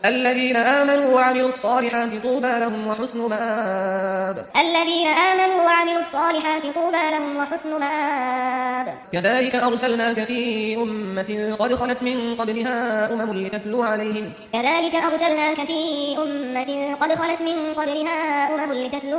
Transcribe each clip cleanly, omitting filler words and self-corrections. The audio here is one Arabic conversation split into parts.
الذين آمنوا وعملوا الصالحات طوبى لهم وحسن مآب. الذين آمنوا وعملوا الصالحات طوبى لهم وحسن مآب. كذلك أرسلناك في أمة قد خلت من قبلها أمم لتتلو عليهم. كذلك أرسلناك في أمة قد خلت من قبلها أمم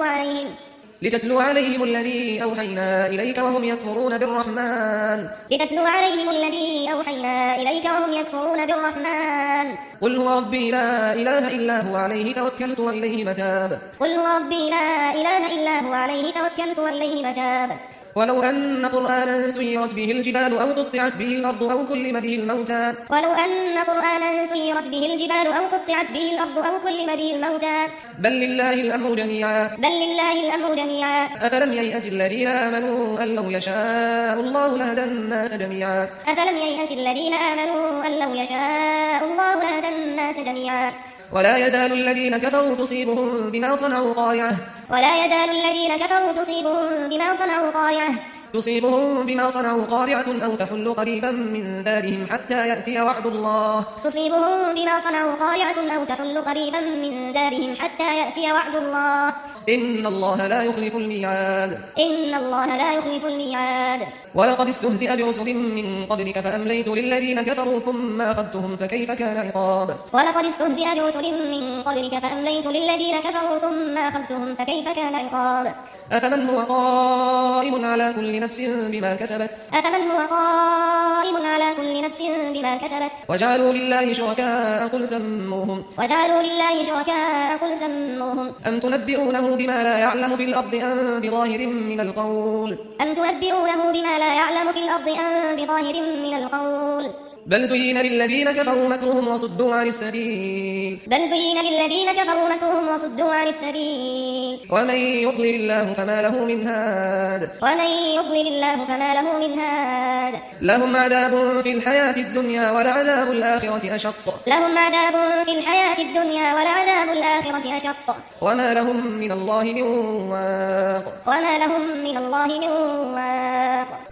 لتتلو عليهم الذي أوحينا إليك وهم يكفرون بالرحمن. لتتلو عليهم الذي أوحينا إليك وهم يكفرون بالرحمن. قل هو ربي لا إله إلا هو عليه توكلت وإليه متاب. قل هو ربي لا إله إلا هو عليه توكلت وإليه متاب. ولو أن قرآنا سيرت به الجبال أو قطعت به الأرض أو كلم به الموتى. ولو أن قرآنا سيرت به الجبال أو قطعت به الأرض أو كلم به الموتى. بل لله الأمر جميعا. بل لله الأمر جميعا. أفلم ييأس الذين آمنوا أن لو يشاء الله لهدى الناس جميعا. أفلم ييأس الذين آمنوا أن لو يشاء الله لهدى الناس جميعا. ولا يزال الذين كفروا تصيبهم بما صنعوا قارعة. ولا يزال الذين كفروا تصيبهم بما صنعوا قارعة. تصيبهم بما صنعوا قارعة أو تحل قريبا من دارهم حتى يأتي وعد الله. تصيبهم بما صنعوا قارعة أو تحل قريبا من دارهم حتى يأتي وعد الله. إن الله لا يخلف الميعاد. إن الله لا يخلف الميعاد. ولقد استهزئ برسل من قبلك فأمليت للذين كفروا ثم أخذتهم فكيف كان عقاب. ولقد استهزئ برسل من قبلك فأمليت للذين كفروا ثم أخذتهم فكيف كان عقاب. أفمن هو قائم على كل نفس بما كسبت. أفمن هو قائم على كل نفس بما كسبت. وجعلوا لله شركاء قل سموهم. وجعلوا لله شركاء قل سموهم. أم تنبئونه بما لا يعلم في الأرض أم بظاهر من القول. أم تنبئونه بما لا يعلم في الأرض أم بظاهر من القول. بل زين للذين كفروا مكرهم وصدوا عن السبيل. بل زين للذين كفروا مكرهم وصدوا عن السبيل. ومن يضلل الله فما له من هاد. ومن يضلل الله فما له من هاد. لهم عذاب في الحياة الدنيا ولعذاب الآخرة أشق. لهم عذاب في الحياة الدنيا ولعذاب الآخرة أشق. وما لهم من الله من واق. وما لهم من الله من واق.